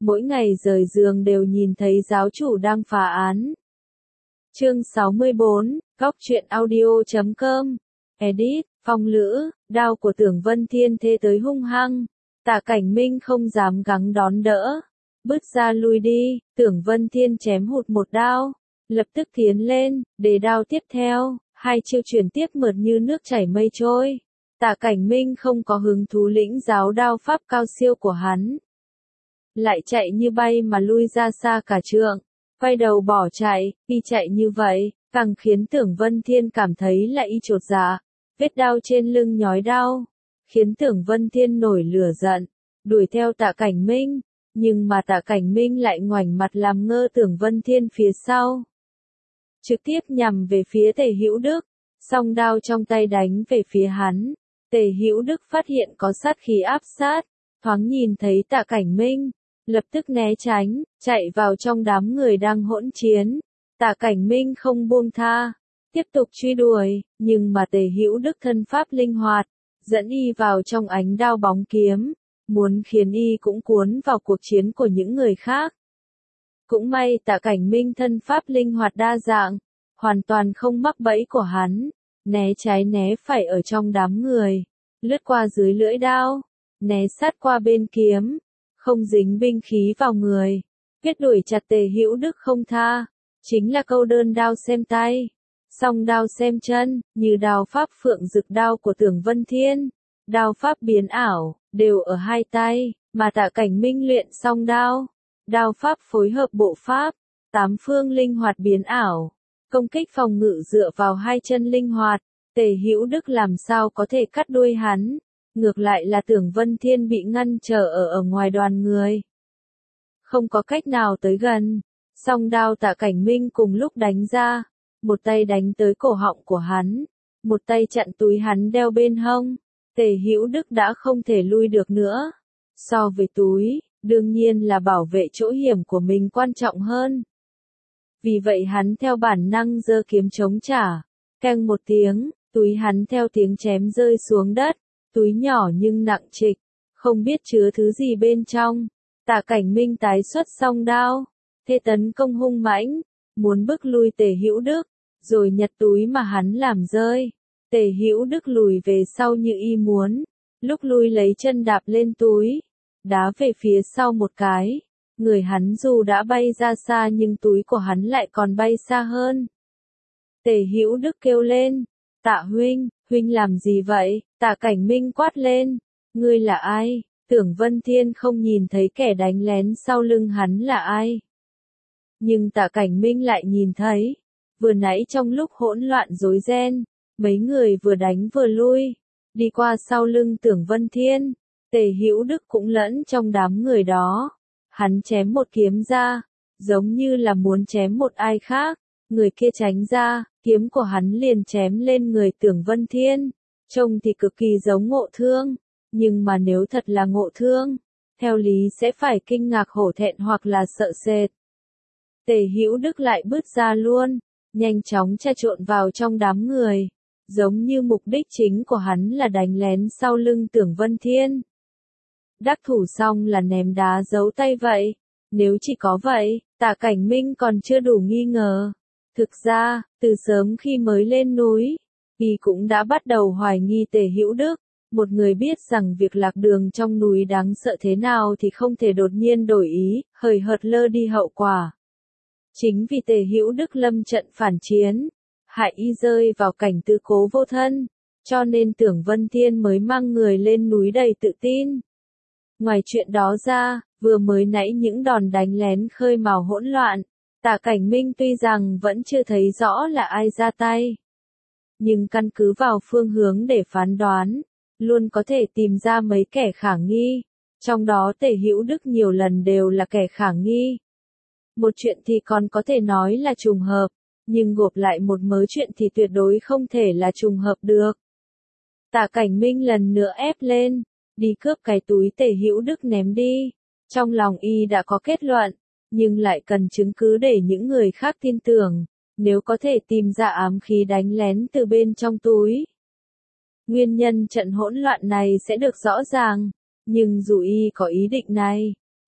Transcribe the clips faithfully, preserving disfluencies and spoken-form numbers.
mỗi ngày rời giường đều nhìn thấy giáo chủ đang phá án. Chương sáu mươi bốn, góc truyện audio chấm com. Edit, Phong Lữ, đao của Tưởng Vân Thiên thế tới hung hăng. Tạ Cảnh Minh không dám gắng đón đỡ. Bứt ra lui đi, Tưởng Vân Thiên chém hụt một đao. Lập tức tiến lên, để đao tiếp theo, hai chiêu chuyển tiếp mượt như nước chảy mây trôi. Tạ Cảnh Minh không có hứng thú lĩnh giáo đao pháp cao siêu của hắn. Lại chạy như bay mà lui ra xa cả trượng, quay đầu bỏ chạy, y chạy như vậy, càng khiến Tưởng Vân Thiên cảm thấy là y chột dạ. Vết đao trên lưng nhói đau, khiến Tưởng Vân Thiên nổi lửa giận, đuổi theo Tạ Cảnh Minh, nhưng mà Tạ Cảnh Minh lại ngoảnh mặt làm ngơ Tưởng Vân Thiên phía sau. Trực tiếp nhằm về phía Tề Hữu Đức, song đao trong tay đánh về phía hắn. Tề Hữu Đức phát hiện có sát khí áp sát, thoáng nhìn thấy Tạ Cảnh Minh, lập tức né tránh, chạy vào trong đám người đang hỗn chiến. Tạ Cảnh Minh không buông tha, tiếp tục truy đuổi, nhưng mà Tề Hữu Đức thân pháp linh hoạt, dẫn y vào trong ánh đao bóng kiếm, muốn khiến y cũng cuốn vào cuộc chiến của những người khác. Cũng may Tạ Cảnh Minh thân pháp linh hoạt đa dạng, hoàn toàn không mắc bẫy của hắn, né trái né phải ở trong đám người, lướt qua dưới lưỡi đao, né sát qua bên kiếm, không dính binh khí vào người, kết đuổi chặt Tề Hữu Đức không tha, chính là câu đơn đao xem tay, song đao xem chân, như đao pháp phượng rực đao của Tưởng Vân Thiên, đao pháp biến ảo, đều ở hai tay, mà Tạ Cảnh Minh luyện song đao, đao pháp phối hợp bộ pháp, tám phương linh hoạt biến ảo, công kích phòng ngự dựa vào hai chân linh hoạt, Tề Hữu Đức làm sao có thể cắt đuôi hắn, ngược lại là Tưởng Vân Thiên bị ngăn trở ở ở ngoài đoàn người. Không có cách nào tới gần, song đao Tạ Cảnh Minh cùng lúc đánh ra, một tay đánh tới cổ họng của hắn, một tay chặn túi hắn đeo bên hông, Tề Hữu Đức đã không thể lui được nữa. So với túi, đương nhiên là bảo vệ chỗ hiểm của mình quan trọng hơn. Vì vậy hắn theo bản năng giơ kiếm chống trả, keng một tiếng, túi hắn theo tiếng chém rơi xuống đất, túi nhỏ nhưng nặng trịch, không biết chứa thứ gì bên trong. Tạ Cảnh Minh tái xuất song đao, thế tấn công hung mãnh, muốn bức lui Tề Hữu Đức, rồi nhặt túi mà hắn làm rơi. Tề Hữu Đức lùi về sau như y muốn, lúc lui lấy chân đạp lên túi, đá về phía sau một cái, người hắn dù đã bay ra xa nhưng túi của hắn lại còn bay xa hơn. Tề Hữu Đức kêu lên, Tạ huynh, huynh làm gì vậy? Tạ Cảnh Minh quát lên, ngươi là ai? Tưởng Vân Thiên không nhìn thấy kẻ đánh lén sau lưng hắn là ai. Nhưng Tạ Cảnh Minh lại nhìn thấy, vừa nãy trong lúc hỗn loạn rối ren, mấy người vừa đánh vừa lui, đi qua sau lưng Tưởng Vân Thiên, Tề Hữu Đức cũng lẫn trong đám người đó. Hắn chém một kiếm ra, giống như là muốn chém một ai khác, người kia tránh ra, kiếm của hắn liền chém lên người Tưởng Vân Thiên, trông thì cực kỳ giống Ngộ Thương, nhưng mà nếu thật là Ngộ Thương, theo lý sẽ phải kinh ngạc hổ thẹn hoặc là sợ sệt. Tề Hữu Đức lại bứt ra luôn, nhanh chóng tra trộn vào trong đám người, giống như mục đích chính của hắn là đánh lén sau lưng Tưởng Vân Thiên. Đắc thủ xong là ném đá giấu tay vậy, nếu chỉ có vậy, Tạ Cảnh Minh còn chưa đủ nghi ngờ. Thực ra, từ sớm khi mới lên núi, y cũng đã bắt đầu hoài nghi Tề Hữu Đức, một người biết rằng việc lạc đường trong núi đáng sợ thế nào thì không thể đột nhiên đổi ý, hời hợt lơ đi hậu quả. Chính vì Tề Hữu Đức lâm trận phản chiến, hại y rơi vào cảnh tứ cố vô thân, cho nên Tưởng Vân Thiên mới mang người lên núi đầy tự tin. Ngoài chuyện đó ra, vừa mới nãy những đòn đánh lén khơi mào hỗn loạn, Tạ Cảnh Minh tuy rằng vẫn chưa thấy rõ là ai ra tay, nhưng căn cứ vào phương hướng để phán đoán, luôn có thể tìm ra mấy kẻ khả nghi, trong đó Tề Hữu Đức nhiều lần đều là kẻ khả nghi. Một chuyện thì còn có thể nói là trùng hợp, nhưng gộp lại một mớ chuyện thì tuyệt đối không thể là trùng hợp được. Tạ Cảnh Minh lần nữa ép lên, đi cướp cái túi Tề Hữu Đức ném đi. Trong lòng y đã có kết luận, nhưng lại cần chứng cứ để những người khác tin tưởng, nếu có thể tìm ra ám khí đánh lén từ bên trong túi. Nguyên nhân trận hỗn loạn này sẽ được rõ ràng, nhưng dù y có ý định này,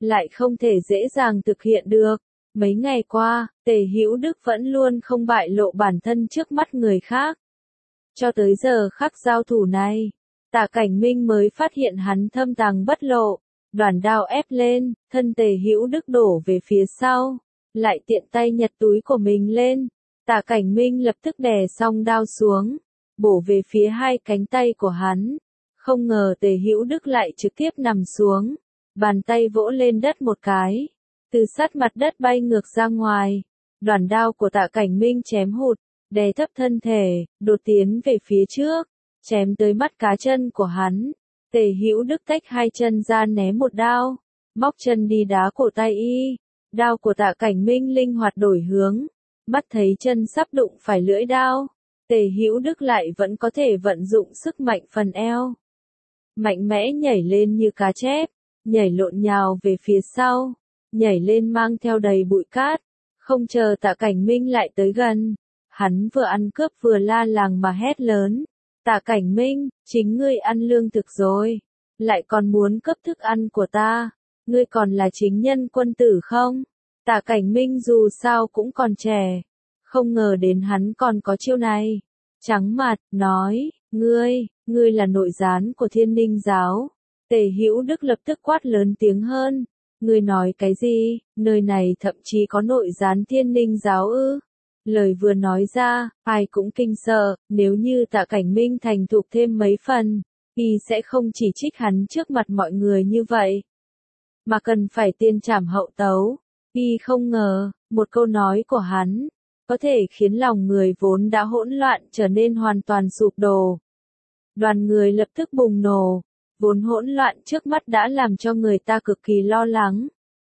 lại không thể dễ dàng thực hiện được. Mấy ngày qua, Tề Hữu Đức vẫn luôn không bại lộ bản thân trước mắt người khác. Cho tới giờ khắc giao thủ này, Tạ Cảnh Minh mới phát hiện hắn thâm tàng bất lộ, đoàn đao ép lên, thân Tề Hữu Đức đổ về phía sau, lại tiện tay nhặt túi của mình lên. Tạ Cảnh Minh lập tức đè song đao xuống, bổ về phía hai cánh tay của hắn. Không ngờ Tề Hữu Đức lại trực tiếp nằm xuống, bàn tay vỗ lên đất một cái, từ sát mặt đất bay ngược ra ngoài. Đoàn đao của Tạ Cảnh Minh chém hụt, đè thấp thân thể, đột tiến về phía trước, chém tới mắt cá chân của hắn. Tề Hữu Đức tách hai chân ra né một đao, móc chân đi đá cổ tay y. Đao của Tạ Cảnh Minh linh hoạt đổi hướng, mắt thấy chân sắp đụng phải lưỡi đao, Tề Hữu Đức lại vẫn có thể vận dụng sức mạnh phần eo. Mạnh mẽ nhảy lên như cá chép, nhảy lộn nhào về phía sau, nhảy lên mang theo đầy bụi cát, không chờ Tạ Cảnh Minh lại tới gần. Hắn vừa ăn cướp vừa la làng mà hét lớn. Tạ Cảnh Minh, chính ngươi ăn lương thực rồi, lại còn muốn cướp thức ăn của ta, ngươi còn là chính nhân quân tử không? Tạ Cảnh Minh dù sao cũng còn trẻ, không ngờ đến hắn còn có chiêu này. Trắng mặt, nói, ngươi, ngươi là nội gián của Thiên Ninh giáo. Tề Hữu Đức lập tức quát lớn tiếng hơn. Ngươi nói cái gì, nơi này thậm chí có nội gián Thiên Ninh giáo ư? Lời vừa nói ra, ai cũng kinh sợ, nếu như Tạ Cảnh Minh thành thục thêm mấy phần, y sẽ không chỉ trích hắn trước mặt mọi người như vậy, mà cần phải tiên trảm hậu tấu. Y không ngờ, một câu nói của hắn, có thể khiến lòng người vốn đã hỗn loạn trở nên hoàn toàn sụp đổ. Đoàn người lập tức bùng nổ, vốn hỗn loạn trước mắt đã làm cho người ta cực kỳ lo lắng.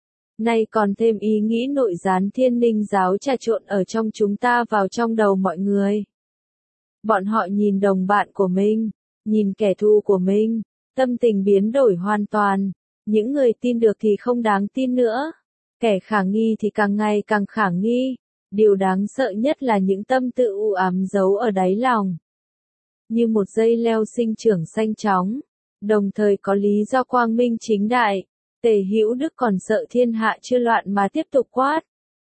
Nay còn thêm ý nghĩ nội gián Thiên Ninh giáo trà trộn ở trong chúng ta vào trong đầu mọi người. Bọn họ nhìn đồng bạn của mình, nhìn kẻ thù của mình, tâm tình biến đổi hoàn toàn. Những người tin được thì không đáng tin nữa, kẻ khả nghi thì càng ngày càng khả nghi. Điều đáng sợ nhất là những tâm tư u ám giấu ở đáy lòng, như một dây leo sinh trưởng xanh chóng, đồng thời có lý do quang minh chính đại. Tề Hữu Đức còn sợ thiên hạ chưa loạn mà tiếp tục quát.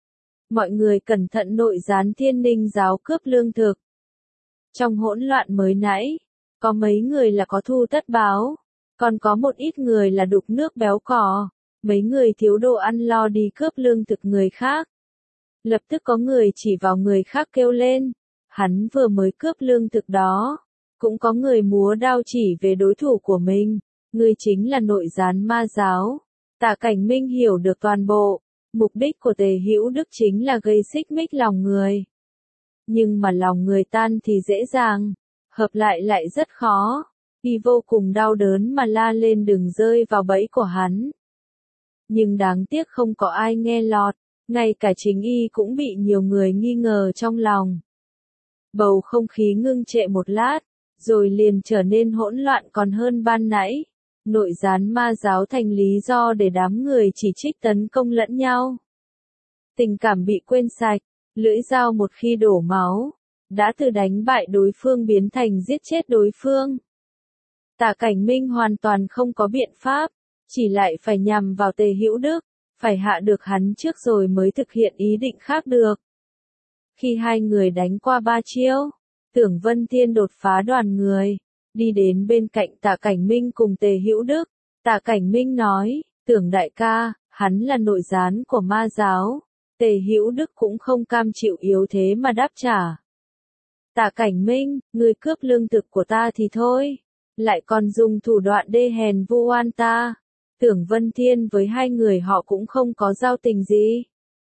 Mọi người cẩn thận, nội gián Thiên Ninh giáo cướp lương thực. Trong hỗn loạn mới nãy, có mấy người là có thù tất báo, còn có một ít người là đục nước béo cò, mấy người thiếu đồ ăn lo đi cướp lương thực người khác. Lập tức có người chỉ vào người khác kêu lên, hắn vừa mới cướp lương thực đó. Cũng có người múa đao chỉ về đối thủ của mình, ngươi chính là nội gián ma giáo. Tạ Cảnh Minh hiểu được toàn bộ, mục đích của Tề Hữu Đức chính là gây xích mích lòng người. Nhưng mà lòng người tan thì dễ dàng, hợp lại lại rất khó. Y vô cùng đau đớn mà la lên đừng rơi vào bẫy của hắn. Nhưng đáng tiếc không có ai nghe lọt, ngay cả chính Y cũng bị nhiều người nghi ngờ trong lòng. Bầu không khí ngưng trệ một lát, rồi liền trở nên hỗn loạn còn hơn ban nãy. Nội gián ma giáo thành lý do để đám người chỉ trích tấn công lẫn nhau. Tình cảm bị quên sạch, lưỡi dao một khi đổ máu, đã từ đánh bại đối phương biến thành giết chết đối phương. Tạ Cảnh Minh hoàn toàn không có biện pháp, chỉ lại phải nhằm vào Tề Hữu Đức, phải hạ được hắn trước rồi mới thực hiện ý định khác được. Khi hai người đánh qua ba chiêu, Tưởng Vân Thiên đột phá đoàn người, đi đến bên cạnh Tạ Cảnh Minh cùng Tề Hữu Đức. Tạ Cảnh Minh nói, Tưởng đại ca, hắn là nội gián của ma giáo. Tề Hữu Đức cũng không cam chịu yếu thế mà đáp trả. Tạ Cảnh Minh, ngươi cướp lương thực của ta thì thôi, lại còn dùng thủ đoạn đê hèn vu oan ta. Tưởng Vân Thiên với hai người họ cũng không có giao tình gì.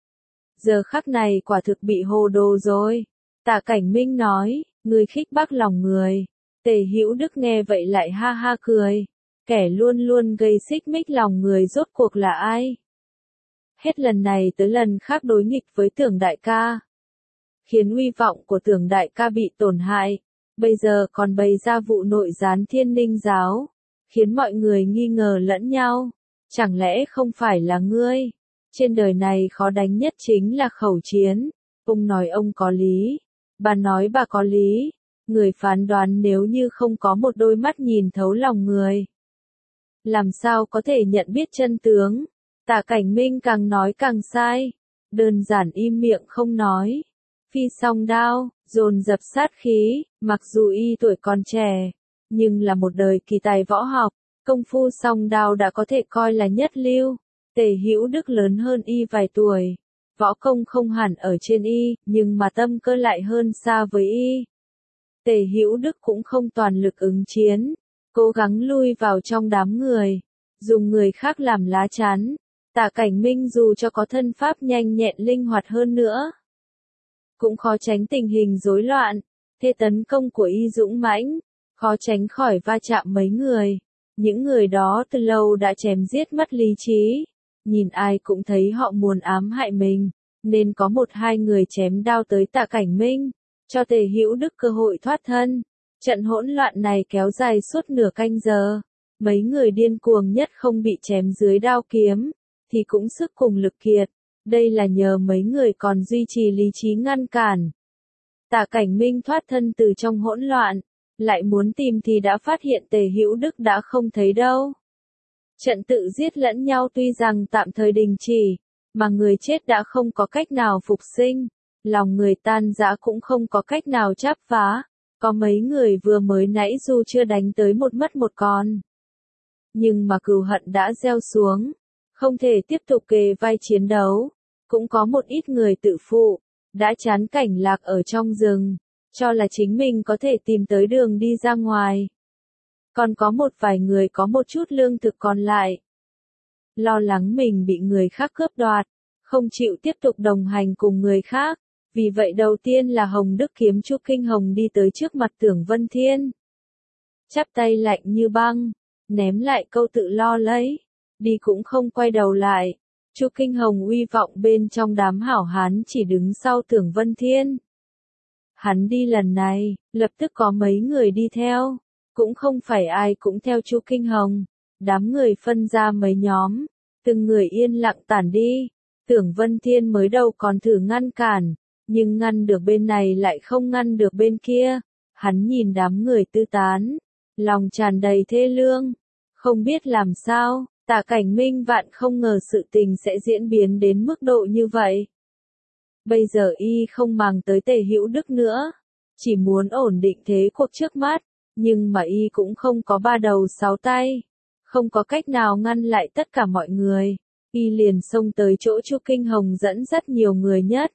Giờ khắc này quả thực bị hồ đồ rồi. Tạ Cảnh Minh nói, ngươi khích bác lòng người. Tề Hữu Đức nghe vậy lại ha ha cười. Kẻ luôn luôn gây xích mích lòng người rốt cuộc là ai? Hết lần này tới lần khác đối nghịch với Tưởng đại ca, khiến uy vọng của Tưởng đại ca bị tổn hại. Bây giờ còn bày ra vụ nội gián Thiên Ninh giáo, khiến mọi người nghi ngờ lẫn nhau. Chẳng lẽ không phải là ngươi? Trên đời này khó đánh nhất chính là khẩu chiến. Ông nói ông có lý, bà nói bà có lý. Người phán đoán nếu như không có một đôi mắt nhìn thấu lòng người, làm sao có thể nhận biết chân tướng? Tạ Cảnh Minh càng nói càng sai, đơn giản im miệng không nói. Phi song đao, dồn dập sát khí, mặc dù y tuổi còn trẻ, nhưng là một đời kỳ tài võ học, công phu song đao đã có thể coi là nhất lưu. Tề Hữu Đức lớn hơn y vài tuổi, võ công không hẳn ở trên y, nhưng mà tâm cơ lại hơn xa với y. Tề Hữu Đức cũng không toàn lực ứng chiến, cố gắng lui vào trong đám người, dùng người khác làm lá chắn. Tạ Cảnh Minh dù cho có thân pháp nhanh nhẹn linh hoạt hơn nữa, cũng khó tránh tình hình rối loạn, thế tấn công của y dũng mãnh, khó tránh khỏi va chạm mấy người. Những người đó từ lâu đã chém giết mất lý trí, nhìn ai cũng thấy họ muốn ám hại mình, nên có một hai người chém đao tới Tạ Cảnh Minh, cho Tề Hữu Đức cơ hội thoát thân. Trận hỗn loạn này kéo dài suốt nửa canh giờ, mấy người điên cuồng nhất không bị chém dưới đao kiếm, thì cũng sức cùng lực kiệt, đây là nhờ mấy người còn duy trì lý trí ngăn cản. Tạ Cảnh Minh thoát thân từ trong hỗn loạn, lại muốn tìm thì đã phát hiện Tề Hữu Đức đã không thấy đâu. Trận tự giết lẫn nhau tuy rằng tạm thời đình chỉ, mà người chết đã không có cách nào phục sinh, lòng người tan rã cũng không có cách nào chắp phá, có mấy người vừa mới nãy dù chưa đánh tới một mất một còn, nhưng mà cừu hận đã gieo xuống, không thể tiếp tục kề vai chiến đấu, cũng có một ít người tự phụ, đã chán cảnh lạc ở trong rừng, cho là chính mình có thể tìm tới đường đi ra ngoài. Còn có một vài người có một chút lương thực còn lại, lo lắng mình bị người khác cướp đoạt, không chịu tiếp tục đồng hành cùng người khác. Vì vậy đầu tiên là Hồng Đức kiếm Chu Kinh Hồng đi tới trước mặt Tưởng Vân Thiên. Chắp tay lạnh như băng, ném lại câu tự lo lấy, đi cũng không quay đầu lại. Chu Kinh Hồng uy vọng bên trong đám hảo hán chỉ đứng sau Tưởng Vân Thiên. Hắn đi lần này, lập tức có mấy người đi theo, cũng không phải ai cũng theo Chu Kinh Hồng, đám người phân ra mấy nhóm, từng người yên lặng tản đi. Tưởng Vân Thiên mới đầu còn thử ngăn cản, nhưng ngăn được bên này lại không ngăn được bên kia. Hắn nhìn đám người tư tán, lòng tràn đầy thê lương, không biết làm sao. Tạ Cảnh Minh vạn không ngờ sự tình sẽ diễn biến đến mức độ như vậy. Bây giờ y không màng tới Tề Hữu Đức nữa, chỉ muốn ổn định thế cuộc trước mắt, nhưng mà y cũng không có ba đầu sáu tay, không có cách nào ngăn lại tất cả mọi người. Y liền xông tới chỗ Chu Kinh Hồng dẫn rất nhiều người nhất.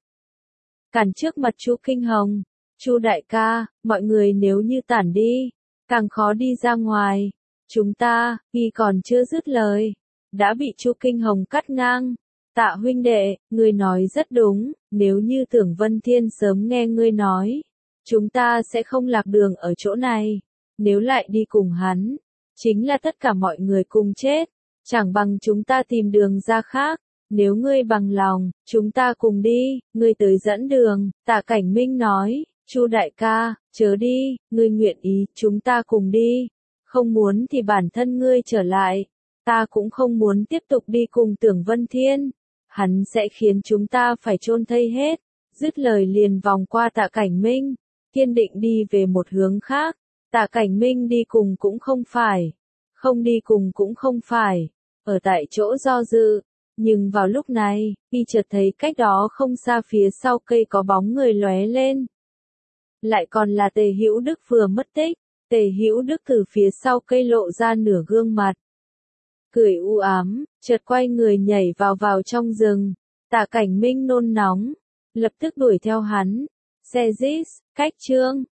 Cản trước mặt Chu Kinh Hồng, Chu đại ca, mọi người nếu như tản đi, càng khó đi ra ngoài. Chúng ta, y còn chưa dứt lời, đã bị Chu Kinh Hồng cắt ngang. Tạ huynh đệ, ngươi nói rất đúng, nếu như Tưởng Vân Thiên sớm nghe ngươi nói, chúng ta sẽ không lạc đường ở chỗ này. Nếu lại đi cùng hắn, chính là tất cả mọi người cùng chết, chẳng bằng chúng ta tìm đường ra khác. Nếu ngươi bằng lòng, chúng ta cùng đi, ngươi tới dẫn đường. Tạ Cảnh Minh nói, Chu đại ca, chớ đi, ngươi nguyện ý, chúng ta cùng đi. Không muốn thì bản thân ngươi trở lại, ta cũng không muốn tiếp tục đi cùng Tưởng Vân Thiên, hắn sẽ khiến chúng ta phải chôn thây hết. Dứt lời liền vòng qua Tạ Cảnh Minh, kiên định đi về một hướng khác. Tạ Cảnh Minh đi cùng cũng không phải, không đi cùng cũng không phải, ở tại chỗ do dự. Nhưng vào lúc này, y chợt thấy cách đó không xa phía sau cây có bóng người lóe lên. Lại còn là Tề Hữu Đức vừa mất tích. Tề Hữu Đức từ phía sau cây lộ ra nửa gương mặt, cười u ám, chợt quay người nhảy vào vào trong rừng. Tạ Cảnh Minh nôn nóng, lập tức đuổi theo hắn. Xe Jis, cách Trương,